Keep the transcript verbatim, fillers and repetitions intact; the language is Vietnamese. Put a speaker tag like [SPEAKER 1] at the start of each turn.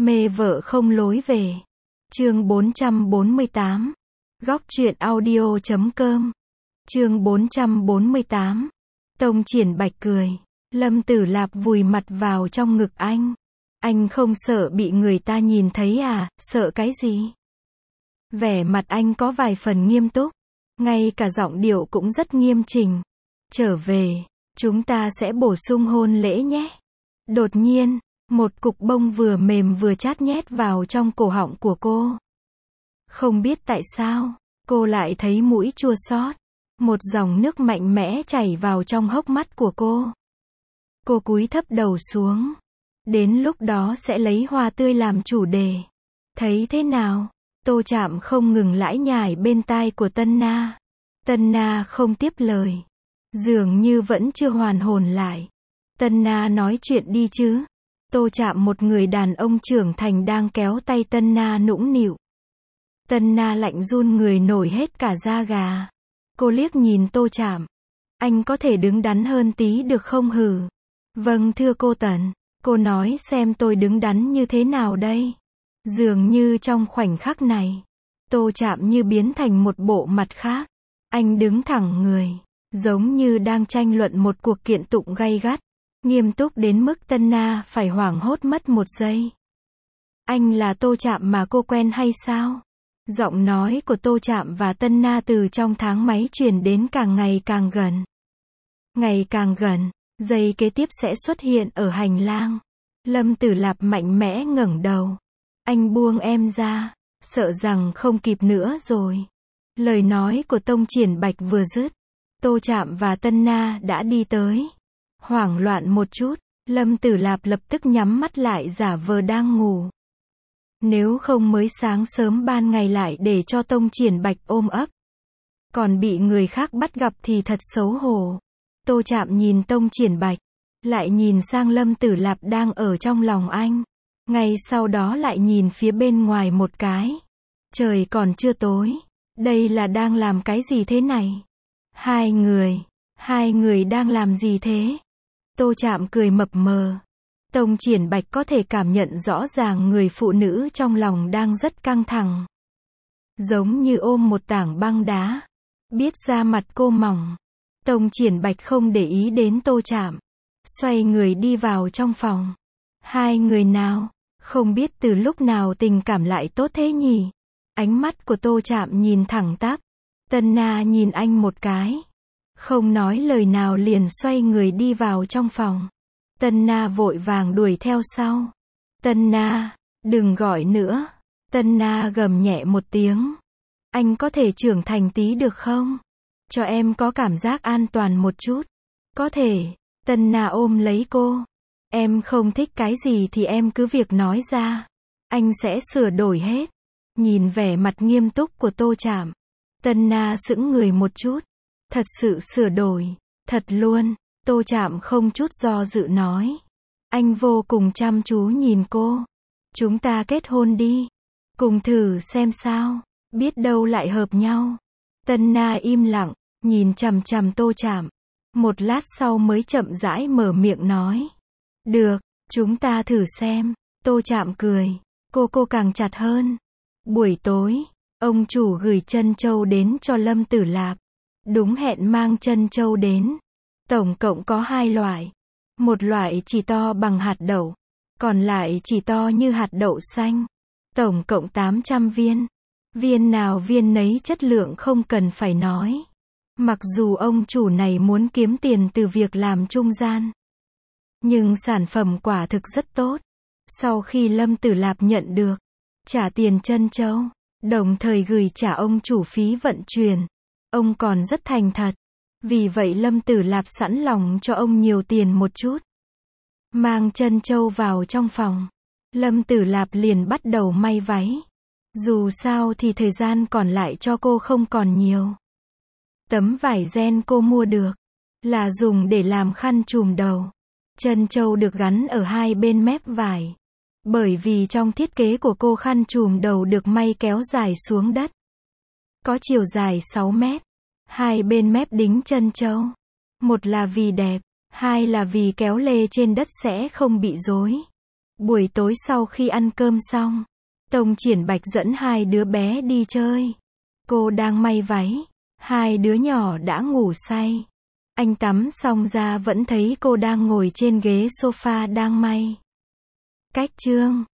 [SPEAKER 1] Mê vợ không lối về. Chương bốn trăm bốn mươi tám. Góc truyện audio chấm com. Chương bốn trăm bốn mươi tám. Tông Triển Bạch cười. Lâm Tử Lạp vùi mặt vào trong ngực anh. Anh không sợ bị người ta nhìn thấy à, sợ cái gì? Vẻ mặt anh có vài phần nghiêm túc. Ngay cả giọng điệu cũng rất nghiêm chỉnh. Trở về, chúng ta sẽ bổ sung hôn lễ nhé. Đột nhiên, một cục bông vừa mềm vừa chát nhét vào trong cổ họng của cô. Không biết tại sao, cô lại thấy mũi chua xót. Một dòng nước mạnh mẽ chảy vào trong hốc mắt của cô. Cô cúi thấp đầu xuống. Đến lúc đó sẽ lấy hoa tươi làm chủ đề. Thấy thế nào? Tô Trạm không ngừng lải nhải bên tai của Tân Na. Tân Na không tiếp lời. Dường như vẫn chưa hoàn hồn lại. Tân Na nói chuyện đi chứ. Tô Trạm một người đàn ông trưởng thành đang kéo tay Tân Na nũng nịu. Tân Na lạnh run người nổi hết cả da gà. Cô liếc nhìn Tô Trạm. Anh có thể đứng đắn hơn tí được không hử? Vâng thưa cô Tần. Cô nói xem tôi đứng đắn như thế nào đây? Dường như trong khoảnh khắc này, Tô Trạm như biến thành một bộ mặt khác. Anh đứng thẳng người, giống như đang tranh luận một cuộc kiện tụng gay gắt. Nghiêm túc đến mức Tân Na phải hoảng hốt mất một giây. Anh là Tô Trạm mà cô quen hay sao? Giọng nói của Tô Trạm và Tân Na từ trong tháng máy truyền đến càng ngày càng gần. Ngày càng gần, giây kế tiếp sẽ xuất hiện ở hành lang. Lâm Tử Lạp mạnh mẽ ngẩng đầu. Anh buông em ra, sợ rằng không kịp nữa rồi. Lời nói của Tông Triển Bạch vừa dứt, Tô Trạm và Tân Na đã đi tới. Hoảng loạn một chút, Lâm Tử Lạp lập tức nhắm mắt lại giả vờ đang ngủ. Nếu không mới sáng sớm ban ngày lại để cho Tông Triển Bạch ôm ấp. Còn bị người khác bắt gặp thì thật xấu hổ. Tô Trạm nhìn Tông Triển Bạch, lại nhìn sang Lâm Tử Lạp đang ở trong lòng anh. Ngay sau đó lại nhìn phía bên ngoài một cái. Trời còn chưa tối. Đây là đang làm cái gì thế này? Hai người, hai người đang làm gì thế? Tô Trạm cười mập mờ. Tông Triển Bạch có thể cảm nhận rõ ràng người phụ nữ trong lòng đang rất căng thẳng. Giống như ôm một tảng băng đá. Biết da mặt cô mỏng. Tông Triển Bạch không để ý đến Tô Trạm. Xoay người đi vào trong phòng. Hai người nào, không biết từ lúc nào tình cảm lại tốt thế nhỉ? Ánh mắt của Tô Trạm nhìn thẳng tắp. Tân Na nhìn anh một cái. Không nói lời nào liền xoay người đi vào trong phòng. Tân Na vội vàng đuổi theo sau. Tân Na, đừng gọi nữa. Tân Na gầm nhẹ một tiếng. Anh có thể trưởng thành tí được không? Cho em có cảm giác an toàn một chút. Có thể. Tân Na ôm lấy cô. Em không thích cái gì thì em cứ việc nói ra. Anh sẽ sửa đổi hết. Nhìn vẻ mặt nghiêm túc của Tô Trạm. Tân Na sững người một chút. Thật sự sửa đổi. Thật luôn. Tô Trạm không chút do dự nói. Anh vô cùng chăm chú nhìn cô. Chúng ta kết hôn đi. Cùng thử xem sao. Biết đâu lại hợp nhau. Tân Na im lặng, nhìn chằm chằm Tô Trạm. Một lát sau mới chậm rãi mở miệng nói. Được, chúng ta thử xem. Tô Trạm cười. Cô cô càng chặt hơn. Buổi tối, ông chủ gửi trân châu đến cho Lâm Tử Lạp. Đúng hẹn mang trân châu đến. Tổng cộng có hai loại. Một loại chỉ to bằng hạt đậu. Còn lại chỉ to như hạt đậu xanh. Tổng cộng tám trăm viên. Viên nào viên nấy chất lượng không cần phải nói. Mặc dù ông chủ này muốn kiếm tiền từ việc làm trung gian. Nhưng sản phẩm quả thực rất tốt. Sau khi Lâm Tử Lạp nhận được, trả tiền trân châu, đồng thời gửi trả ông chủ phí vận chuyển. Ông còn rất thành thật. Vì vậy Lâm Tử Lạp sẵn lòng cho ông nhiều tiền một chút. Mang trân châu vào trong phòng. Lâm Tử Lạp liền bắt đầu may váy. Dù sao thì thời gian còn lại cho cô không còn nhiều. Tấm vải ren cô mua được là dùng để làm khăn trùm đầu. Trân châu được gắn ở hai bên mép vải. Bởi vì trong thiết kế của cô khăn trùm đầu được may kéo dài xuống đất. Có chiều dài sáu mét. Hai bên mép đính trân châu. Một là vì đẹp, hai là vì kéo lê trên đất sẽ không bị rối. Buổi tối sau khi ăn cơm xong, Tông Triển Bạch dẫn hai đứa bé đi chơi. Cô đang may váy, hai đứa nhỏ đã ngủ say. Anh tắm xong ra vẫn thấy cô đang ngồi trên ghế sofa đang may. Cách chương